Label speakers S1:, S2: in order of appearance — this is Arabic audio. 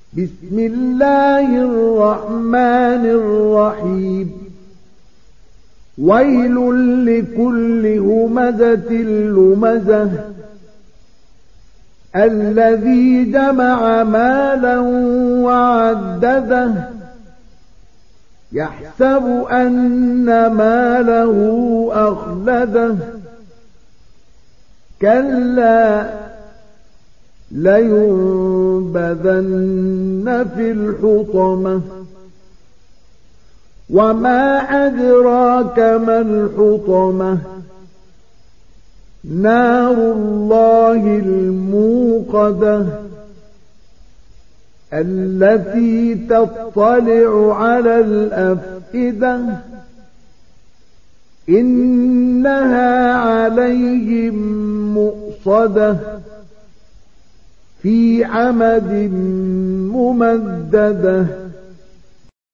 S1: بسم الله الرحمن الرحيم ويل لكل همزة لمزة الذي جمع مالا وعدده يحسب أن ماله أخلده كلا لينبذن في الحطمة وما أدراك ما الحطمة نار الله الموقدة التي تطلع على الأفئدة إنها عليهم مؤصدة في عمد ممددة